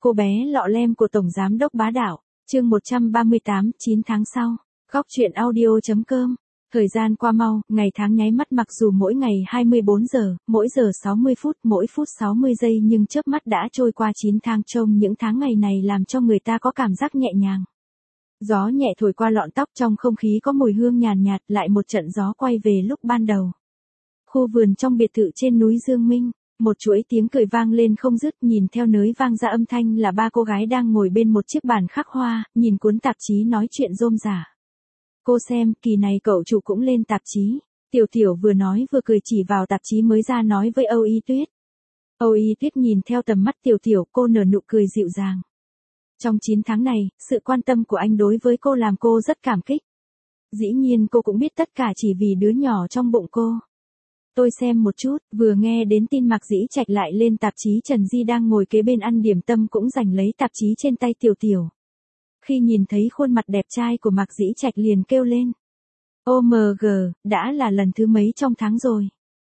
cô bé lọ lem của Tổng Giám đốc bá đạo, chương 138, 9 tháng sau. Góc truyện audio.com. Thời gian qua mau, ngày tháng nháy mắt mặc dù mỗi ngày 24 giờ, mỗi giờ 60 phút, mỗi phút 60 giây nhưng chớp mắt đã trôi qua 9 tháng trông những tháng ngày này làm cho người ta có cảm giác nhẹ nhàng. Gió nhẹ thổi qua lọn tóc trong không khí có mùi hương nhàn nhạt lại một trận gió quay về lúc ban đầu. Khu vườn trong biệt thự trên núi Dương Minh. Một chuỗi tiếng cười vang lên không dứt, nhìn theo nới vang ra âm thanh là ba cô gái đang ngồi bên một chiếc bàn khắc hoa, nhìn cuốn tạp chí nói chuyện rôm rả. Cô xem, kỳ này cậu chủ cũng lên tạp chí. Tiểu Tiểu vừa nói vừa cười chỉ vào tạp chí mới ra nói với Âu Y Tuyết. Âu Y Tuyết nhìn theo tầm mắt Tiểu Tiểu, cô nở nụ cười dịu dàng. Trong 9 tháng này, sự quan tâm của anh đối với cô làm cô rất cảm kích. Dĩ nhiên cô cũng biết tất cả chỉ vì đứa nhỏ trong bụng cô. Tôi xem một chút, vừa nghe đến tin Mạc Dĩ Trạch lại lên tạp chí, Trần Di đang ngồi kế bên ăn điểm tâm cũng giành lấy tạp chí trên tay Tiểu Tiểu. Khi nhìn thấy khuôn mặt đẹp trai của Mạc Dĩ Trạch liền kêu lên. OMG, đã là lần thứ mấy trong tháng rồi?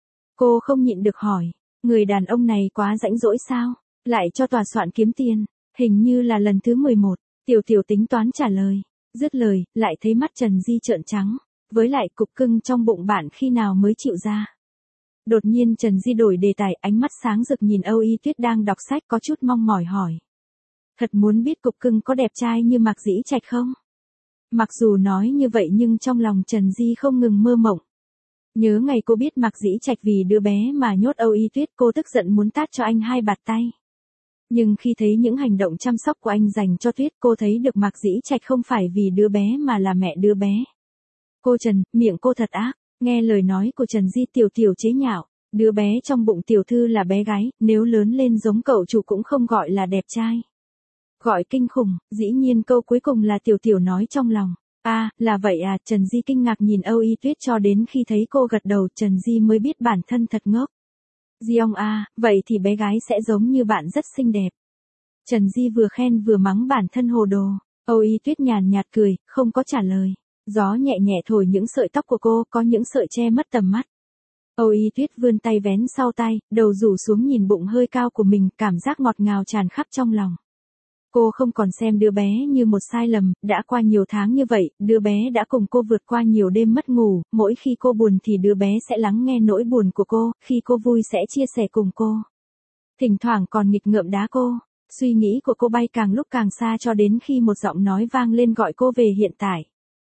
Cô không nhịn được hỏi, người đàn ông này quá rãnh rỗi sao? Lại cho tòa soạn kiếm tiền, hình như là lần thứ 11, Tiểu Tiểu tính toán trả lời. Dứt lời, lại thấy mắt Trần Di trợn trắng, với lại cục cưng trong bụng bạn khi nào mới chịu ra. Đột nhiên Trần Di đổi đề tài, ánh mắt sáng rực nhìn Âu Y Tuyết đang đọc sách có chút mong mỏi hỏi. Thật muốn biết cục cưng có đẹp trai như Mạc Dĩ Trạch không? Mặc dù nói như vậy nhưng trong lòng Trần Di không ngừng mơ mộng. Nhớ ngày cô biết Mạc Dĩ Trạch vì đứa bé mà nhốt Âu Y Tuyết, cô tức giận muốn tát cho anh 2 bạt tay. Nhưng khi thấy những hành động chăm sóc của anh dành cho Tuyết, cô thấy được Mạc Dĩ Trạch không phải vì đứa bé mà là mẹ đứa bé. Cô Trần, miệng cô thật ác. Nghe lời nói của Trần Di, Tiểu Tiểu chế nhạo, đứa bé trong bụng tiểu thư là bé gái, nếu lớn lên giống cậu chủ cũng không gọi là đẹp trai. Gọi kinh khủng, dĩ nhiên câu cuối cùng là Tiểu Tiểu nói trong lòng. Là vậy à, Trần Di kinh ngạc nhìn Âu Y Tuyết cho đến khi thấy cô gật đầu Trần Di mới biết bản thân thật ngốc. Di ông vậy thì bé gái sẽ giống như bạn rất xinh đẹp. Trần Di vừa khen vừa mắng bản thân hồ đồ. Âu Y Tuyết nhàn nhạt cười, không có trả lời. Gió nhẹ nhẹ thổi những sợi tóc của cô, có những sợi che mất tầm mắt. Âu Y Tuyết vươn tay vén sau tay, đầu rủ xuống nhìn bụng hơi cao của mình, cảm giác ngọt ngào tràn khắp trong lòng. Cô không còn xem đứa bé như một sai lầm, đã qua nhiều tháng như vậy, đứa bé đã cùng cô vượt qua nhiều đêm mất ngủ, mỗi khi cô buồn thì đứa bé sẽ lắng nghe nỗi buồn của cô, khi cô vui sẽ chia sẻ cùng cô. Thỉnh thoảng còn nghịch ngợm đá cô, suy nghĩ của cô bay càng lúc càng xa cho đến khi một giọng nói vang lên gọi cô về hiện tại.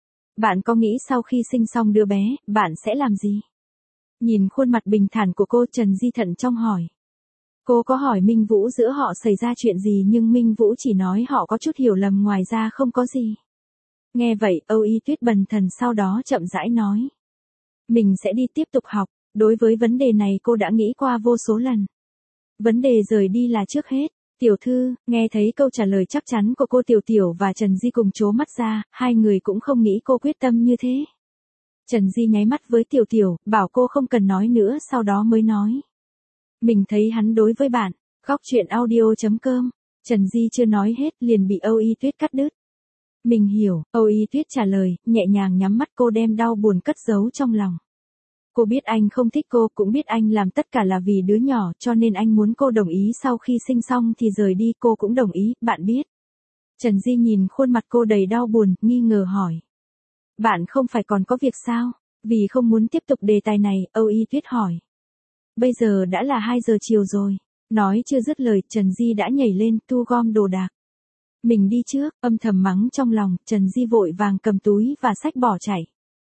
Bạn có nghĩ sau khi sinh xong đứa bé, bạn sẽ làm gì? Nhìn khuôn mặt bình thản của cô, Trần Di thận trong hỏi. Cô có hỏi Minh Vũ giữa họ xảy ra chuyện gì nhưng Minh Vũ chỉ nói họ có chút hiểu lầm, ngoài ra không có gì. Nghe vậy, Âu Y Tuyết bần thần sau đó chậm rãi nói. Mình sẽ đi tiếp tục học, đối với vấn đề này cô đã nghĩ qua vô số lần. Vấn đề rời đi là trước hết. Tiểu thư, nghe thấy câu trả lời chắc chắn của cô, Tiểu Tiểu và Trần Di cùng trố mắt ra, hai người cũng không nghĩ cô quyết tâm như thế. Trần Di nháy mắt với Tiểu Tiểu, bảo cô không cần nói nữa, sau đó mới nói. Mình thấy hắn đối với bạn. Góc truyện audio.com. Trần Di chưa nói hết liền bị Âu Y Tuyết cắt đứt. Mình hiểu, Âu Y Tuyết trả lời, nhẹ nhàng nhắm mắt, cô đem đau buồn cất giấu trong lòng. Cô biết anh không thích cô, cũng biết anh làm tất cả là vì đứa nhỏ, cho nên anh muốn cô đồng ý sau khi sinh xong thì rời đi, cô cũng đồng ý, bạn biết. Trần Di nhìn khuôn mặt cô đầy đau buồn, nghi ngờ hỏi. Bạn không phải còn có việc sao? Vì không muốn tiếp tục đề tài này, Âu Y Tuyết hỏi. Bây giờ đã là 2 giờ chiều rồi. Nói chưa dứt lời, Trần Di đã nhảy lên, thu gom đồ đạc. Mình đi trước, âm thầm mắng trong lòng, Trần Di vội vàng cầm túi và xách bỏ chạy.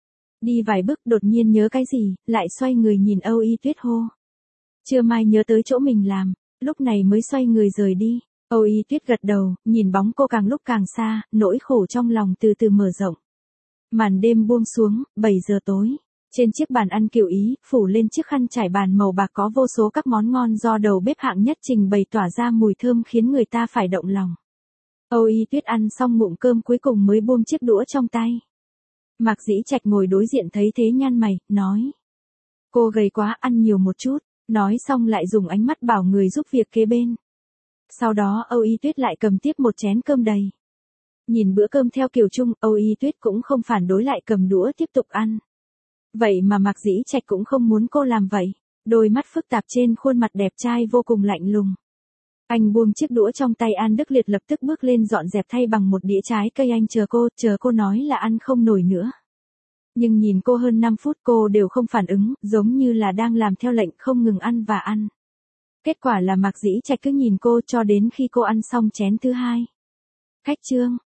Đi vài bước đột nhiên nhớ cái gì, lại xoay người nhìn Âu Y Tuyết hô. Chưa mai nhớ tới chỗ mình làm, lúc này mới xoay người rời đi. Âu Y Tuyết gật đầu, nhìn bóng cô càng lúc càng xa, nỗi khổ trong lòng từ từ mở rộng. Màn đêm buông xuống, 7 giờ tối. Trên chiếc bàn ăn kiểu Ý, phủ lên chiếc khăn trải bàn màu bạc có vô số các món ngon do đầu bếp hạng nhất trình bày tỏa ra mùi thơm khiến người ta phải động lòng. Âu Y Tuyết ăn xong ngụm cơm cuối cùng mới buông chiếc đũa trong tay. Mạc Dĩ Trạch ngồi đối diện thấy thế nhăn mày, nói. Cô gầy quá, ăn nhiều một chút, nói xong lại dùng ánh mắt bảo người giúp việc kế bên. Sau đó Âu Y Tuyết lại cầm tiếp một chén cơm đầy. Nhìn bữa cơm theo kiểu chung, Âu Y Tuyết cũng không phản đối lại cầm đũa tiếp tục ăn. Vậy mà Mạc Dĩ Trạch cũng không muốn cô làm vậy. Đôi mắt phức tạp trên khuôn mặt đẹp trai vô cùng lạnh lùng. Anh buông chiếc đũa trong tay An Đức Liệt lập tức bước lên dọn dẹp thay bằng một đĩa trái cây. Anh chờ cô nói là ăn không nổi nữa. Nhưng nhìn cô hơn 5 phút cô đều không phản ứng, giống như là đang làm theo lệnh không ngừng ăn và ăn. Kết quả là Mạc Dĩ Trạch cứ nhìn cô cho đến khi cô ăn xong chén thứ hai. Khách Trương,